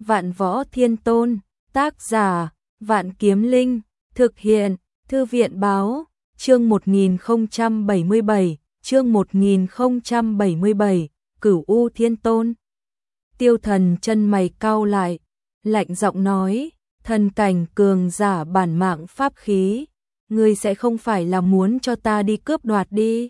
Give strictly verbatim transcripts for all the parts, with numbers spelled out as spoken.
Vạn Võ Thiên Tôn, tác giả, Vạn Kiếm Linh, thực hiện, Thư viện báo, chương một nghìn không trăm bảy mươi bảy, chương một nghìn không trăm bảy mươi bảy, Cửu U Thiên Tôn. Tiêu Thần chân mày cau lại, lạnh giọng nói, thần cảnh cường giả bản mạng pháp khí, ngươi sẽ không phải là muốn cho ta đi cướp đoạt đi.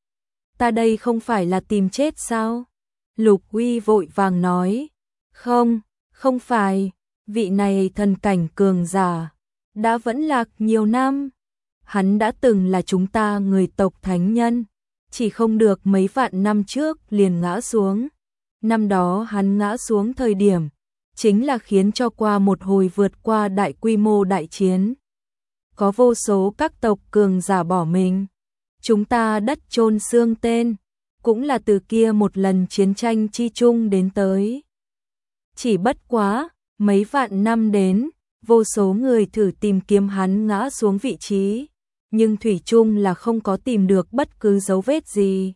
Ta đây không phải là tìm chết sao? Lục Uy vội vàng nói, không, không phải, vị này thần cảnh cường giả, đã vẫn lạc nhiều năm. Hắn đã từng là chúng ta người tộc thánh nhân, chỉ không được mấy vạn năm trước liền ngã xuống. Năm đó hắn ngã xuống thời điểm, chính là khiến cho qua một hồi vượt qua đại quy mô đại chiến. Có vô số các tộc cường giả bỏ mình. Chúng ta đất chôn xương tên, cũng là từ kia một lần chiến tranh chi chung đến tới. Chỉ bất quá, mấy vạn năm đến, vô số người thử tìm kiếm hắn ngã xuống vị trí, nhưng thủy chung là không có tìm được bất cứ dấu vết gì.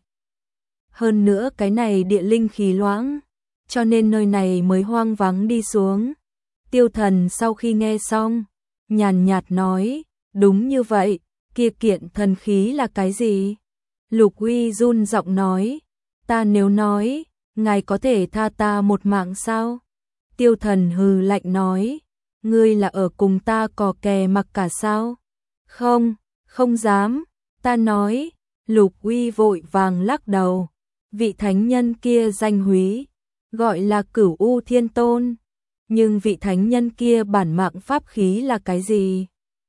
Hơn nữa cái này địa linh khí loãng, cho nên nơi này mới hoang vắng đi xuống. Tiêu Thần sau khi nghe xong, nhàn nhạt nói, đúng như vậy, kia kiện thần khí là cái gì? Lục Uy run giọng nói, ta nếu nói, ngài có thể tha ta một mạng sao? Tiêu Thần hừ lạnh nói, ngươi là ở cùng ta cò kè mặc cả sao? Không, không dám, ta nói. Lục Uy vội vàng lắc đầu, vị thánh nhân kia danh húy, gọi là Cửu U Thiên Tôn, nhưng vị thánh nhân kia bản mạng pháp khí là cái gì?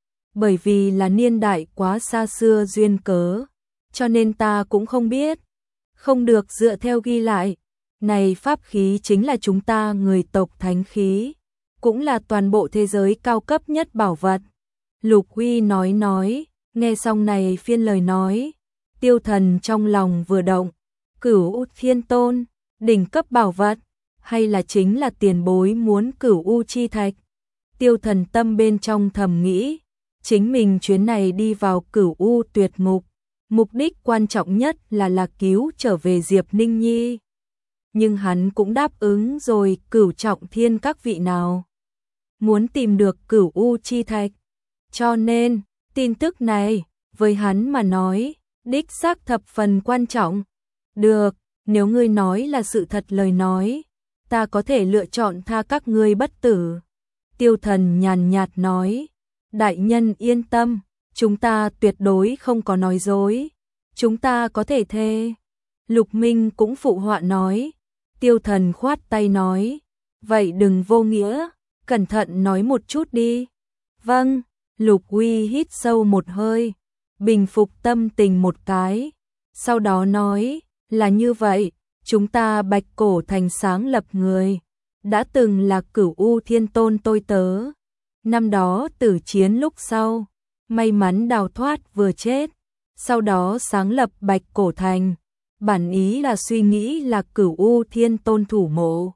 Bởi vì là niên đại quá xa xưa duyên cớ, cho nên ta cũng không biết, không được dựa theo ghi lại. Này pháp khí chính là chúng ta người tộc thánh khí, cũng là toàn bộ thế giới cao cấp nhất bảo vật. Lục Uy nói nói, nghe xong này phiên lời nói, Tiêu Thần trong lòng vừa động, Cửu U Thiên Tôn, đỉnh cấp bảo vật, hay là chính là tiền bối muốn Cửu U chi thạch? Tiêu Thần tâm bên trong thầm nghĩ, chính mình chuyến này đi vào Cửu U tuyệt ngục, mục đích quan trọng nhất là là cứu trở về Diệp Ninh Nhi. Nhưng hắn cũng đáp ứng rồi Cửu Trọng Thiên các vị nào muốn tìm được Cửu U chi thạch. Cho nên, tin tức này, với hắn mà nói, đích xác thập phần quan trọng. Được, nếu ngươi nói là sự thật lời nói, ta có thể lựa chọn tha các ngươi bất tử. Tiêu Thần nhàn nhạt nói, đại nhân yên tâm, chúng ta tuyệt đối không có nói dối, chúng ta có thể thề. Lục Minh cũng phụ họa nói. Tiêu Thần khoát tay nói, vậy đừng vô nghĩa, cẩn thận nói một chút đi. Vâng. Lục Uy hít sâu một hơi, bình phục tâm tình một cái, sau đó nói, là như vậy, chúng ta Bạch Cổ Thành sáng lập người, đã từng là Cửu U Thiên Tôn tôi tớ. Năm đó tử chiến lúc sau, may mắn đào thoát vừa chết, sau đó sáng lập Bạch Cổ Thành, bản ý là suy nghĩ là Cửu U Thiên Tôn thủ mộ.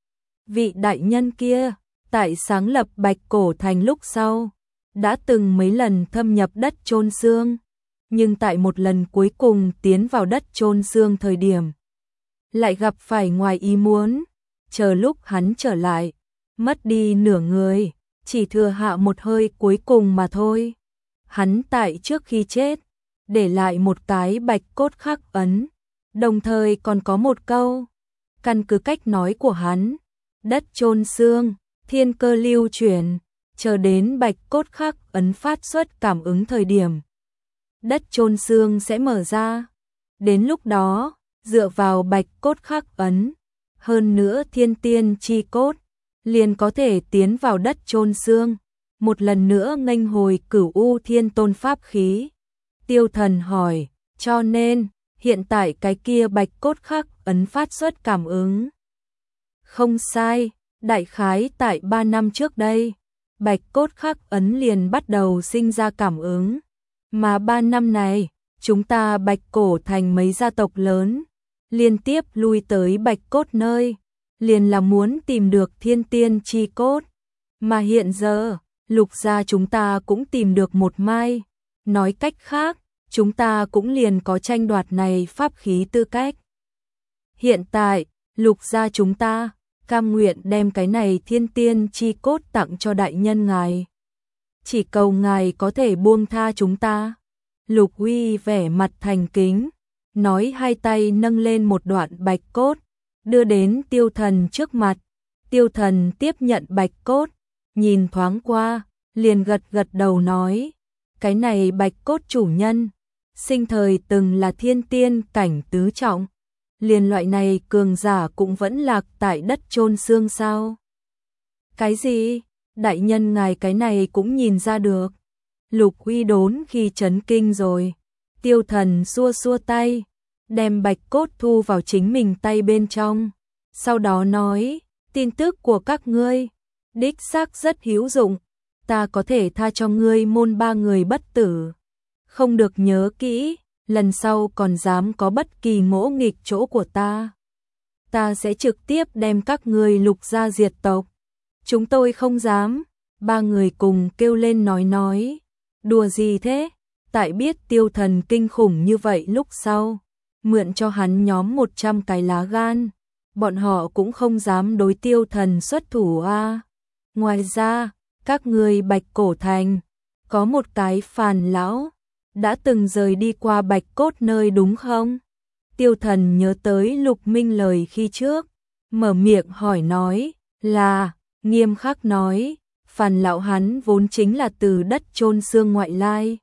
Vị đại nhân kia, tại sáng lập Bạch Cổ Thành lúc sau, đã từng mấy lần thâm nhập đất chôn xương, nhưng tại một lần cuối cùng tiến vào đất chôn xương thời điểm, lại gặp phải ngoài ý muốn, chờ lúc hắn trở lại, mất đi nửa người, chỉ thừa hạ một hơi cuối cùng mà thôi. Hắn tại trước khi chết, để lại một cái bạch cốt khắc ấn, đồng thời còn có một câu, căn cứ cách nói của hắn, đất chôn xương, thiên cơ lưu chuyển, chờ đến bạch cốt khắc ấn phát xuất cảm ứng thời điểm, đất chôn xương sẽ mở ra. Đến lúc đó, dựa vào bạch cốt khắc ấn, hơn nữa thiên tiên chi cốt, liền có thể tiến vào đất chôn xương, một lần nữa nghênh hồi Cửu U Thiên Tôn pháp khí. Tiêu Thần hỏi, cho nên, hiện tại cái kia bạch cốt khắc ấn phát xuất cảm ứng. Không sai, đại khái tại ba năm trước đây, bạch cốt khắc ấn liền bắt đầu sinh ra cảm ứng. Mà ba năm này, chúng ta Bạch Cổ Thành mấy gia tộc lớn, liên tiếp lui tới bạch cốt nơi, liền là muốn tìm được thiên tiên chi cốt. Mà hiện giờ, Lục gia chúng ta cũng tìm được một mai, nói cách khác, chúng ta cũng liền có tranh đoạt này pháp khí tư cách. Hiện tại, Lục gia chúng ta, cam nguyện đem cái này thiên tiên chi cốt tặng cho đại nhân ngài. Chỉ cầu ngài có thể buông tha chúng ta. Lục Uy vẻ mặt thành kính, nói hai tay nâng lên một đoạn bạch cốt, đưa đến Tiêu Thần trước mặt. Tiêu Thần tiếp nhận bạch cốt, nhìn thoáng qua, liền gật gật đầu nói, cái này bạch cốt chủ nhân, sinh thời từng là thiên tiên cảnh tứ trọng, liền loại này cường giả cũng vẫn lạc tại đất chôn xương sao? Cái gì? Đại nhân ngài cái này cũng nhìn ra được. Lục Uy đốn khi chấn kinh rồi. Tiêu Thần xua xua tay, đem bạch cốt thu vào chính mình tay bên trong. Sau đó nói, tin tức của các ngươi, đích xác rất hữu dụng. Ta có thể tha cho ngươi môn ba người bất tử. Không được nhớ kỹ, lần sau còn dám có bất kỳ ngỗ nghịch chỗ của ta. Ta sẽ trực tiếp đem các ngươi Lục gia diệt tộc. Chúng tôi không dám. Ba người cùng kêu lên nói nói. Đùa gì thế? Tại biết Tiêu Thần kinh khủng như vậy lúc sau, mượn cho hắn nhóm một trăm cái lá gan, bọn họ cũng không dám đối Tiêu Thần xuất thủ a. À. Ngoài ra, các người Bạch Cổ Thành, có một cái phàn lão, đã từng rời đi qua Bạch Cốt nơi đúng không? Tiêu Thần nhớ tới Lục Minh lời khi trước, mở miệng hỏi nói, là, nghiêm khắc nói, phàn lão hắn vốn chính là từ đất chôn xương ngoại lai.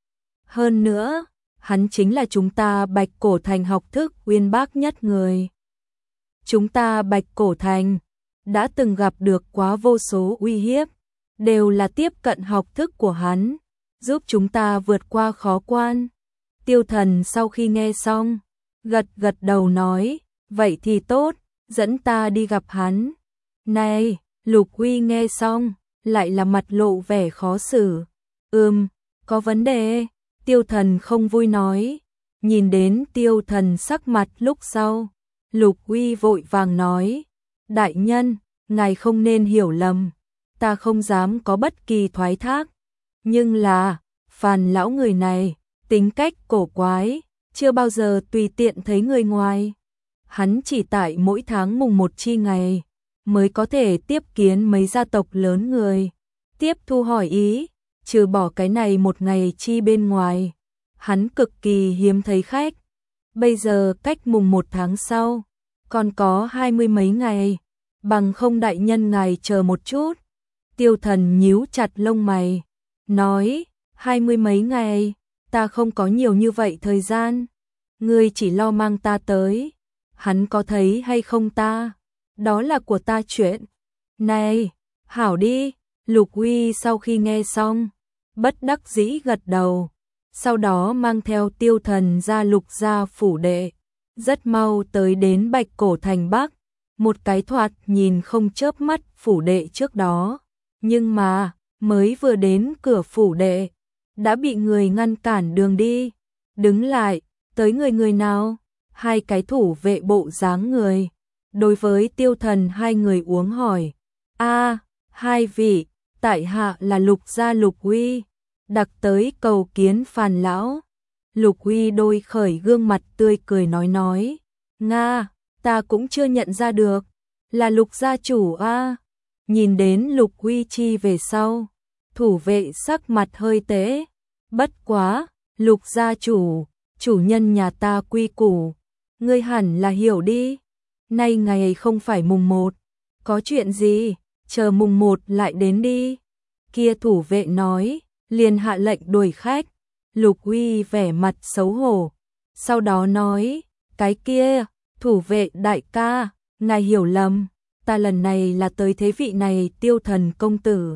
Hơn nữa, hắn chính là chúng ta Bạch Cổ Thành học thức uyên bác nhất người. Chúng ta Bạch Cổ Thành đã từng gặp được quá vô số uy hiếp, đều là tiếp cận học thức của hắn, giúp chúng ta vượt qua khó quan. Tiêu Thần sau khi nghe xong, gật gật đầu nói, vậy thì tốt, dẫn ta đi gặp hắn. Này, Lục Uy nghe xong, lại là mặt lộ vẻ khó xử. Ừm, có vấn đề. Tiêu Thần không vui nói. Nhìn đến Tiêu Thần sắc mặt lúc sau, Lục Uy vội vàng nói, đại nhân, ngài không nên hiểu lầm, ta không dám có bất kỳ thoái thác. Nhưng là, phàn lão người này, tính cách cổ quái, chưa bao giờ tùy tiện thấy người ngoài. Hắn chỉ tại mỗi tháng mùng một chi ngày, mới có thể tiếp kiến mấy gia tộc lớn người, tiếp thu hỏi ý, trừ bỏ cái này một ngày chi bên ngoài. Hắn cực kỳ hiếm thấy khách. Bây giờ cách mùng một tháng sau, còn có hai mươi mấy ngày, bằng không đại nhân ngài chờ một chút. Tiêu Thần nhíu chặt lông mày, nói, hai mươi mấy ngày, ta không có nhiều như vậy thời gian, ngươi chỉ lo mang ta tới, hắn có thấy hay không ta, đó là của ta chuyện. Này, hảo đi. Lục Uy sau khi nghe xong, bất đắc dĩ gật đầu, sau đó mang theo Tiêu Thần ra Lục gia phủ đệ, rất mau tới đến Bạch Cổ Thành Bắc, một cái thoạt nhìn không chớp mắt phủ đệ trước đó, nhưng mà, mới vừa đến cửa phủ đệ, đã bị người ngăn cản đường đi. Đứng lại, tới người người nào? Hai cái thủ vệ bộ dáng người, đối với Tiêu Thần hai người uống hỏi, a hai vị, tại hạ là Lục gia Lục Uy, đặc tới cầu kiến phàn lão. Lục Uy đôi khởi gương mặt tươi cười nói nói, nga, ta cũng chưa nhận ra được, là Lục gia chủ a. Nhìn đến Lục Uy chi về sau, thủ vệ sắc mặt hơi tế, bất quá, Lục gia chủ, chủ nhân nhà ta quy củ, ngươi hẳn là hiểu đi, nay ngày không phải mùng một, có chuyện gì, chờ mùng một lại đến đi. Kia thủ vệ nói, liền hạ lệnh đuổi khách. Lục Uy vẻ mặt xấu hổ, sau đó nói, cái kia, thủ vệ đại ca, ngài hiểu lầm, ta lần này là tới thế vị này Tiêu Thần công tử.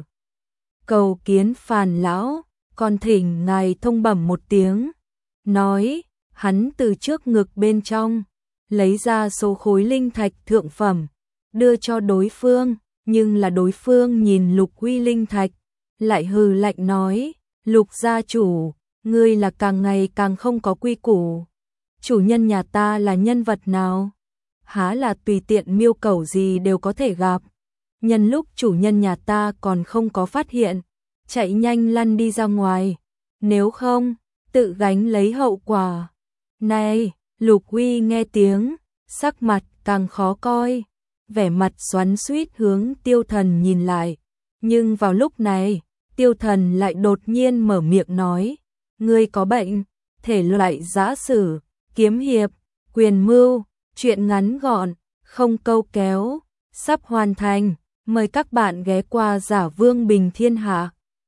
Cầu kiến phàn lão, còn thỉnh ngài thông bẩm một tiếng. Nói, hắn từ trước ngực bên trong, lấy ra số khối linh thạch thượng phẩm, đưa cho đối phương, nhưng là đối phương nhìn Lục Uy linh thạch, lại hừ lạnh nói, Lục gia chủ, ngươi là càng ngày càng không có quy củ. Chủ nhân nhà ta là nhân vật nào? Há là tùy tiện miêu cầu gì đều có thể gặp. Nhân lúc chủ nhân nhà ta còn không có phát hiện, chạy nhanh lăn đi ra ngoài. Nếu không, tự gánh lấy hậu quả. Này, Lục Uy nghe tiếng, sắc mặt càng khó coi. vẻ mặt xoắn xuýt hướng Tiêu Thần nhìn lại. Nhưng vào lúc này, Tiêu Thần lại đột nhiên mở miệng nói, ngươi có bệnh, thể loại giã sử, kiếm hiệp, quyền mưu, truyện ngắn gọn, không câu kéo, sắp hoàn thành, mời các bạn ghé qua Giả Vương Bình Thiên Hạ.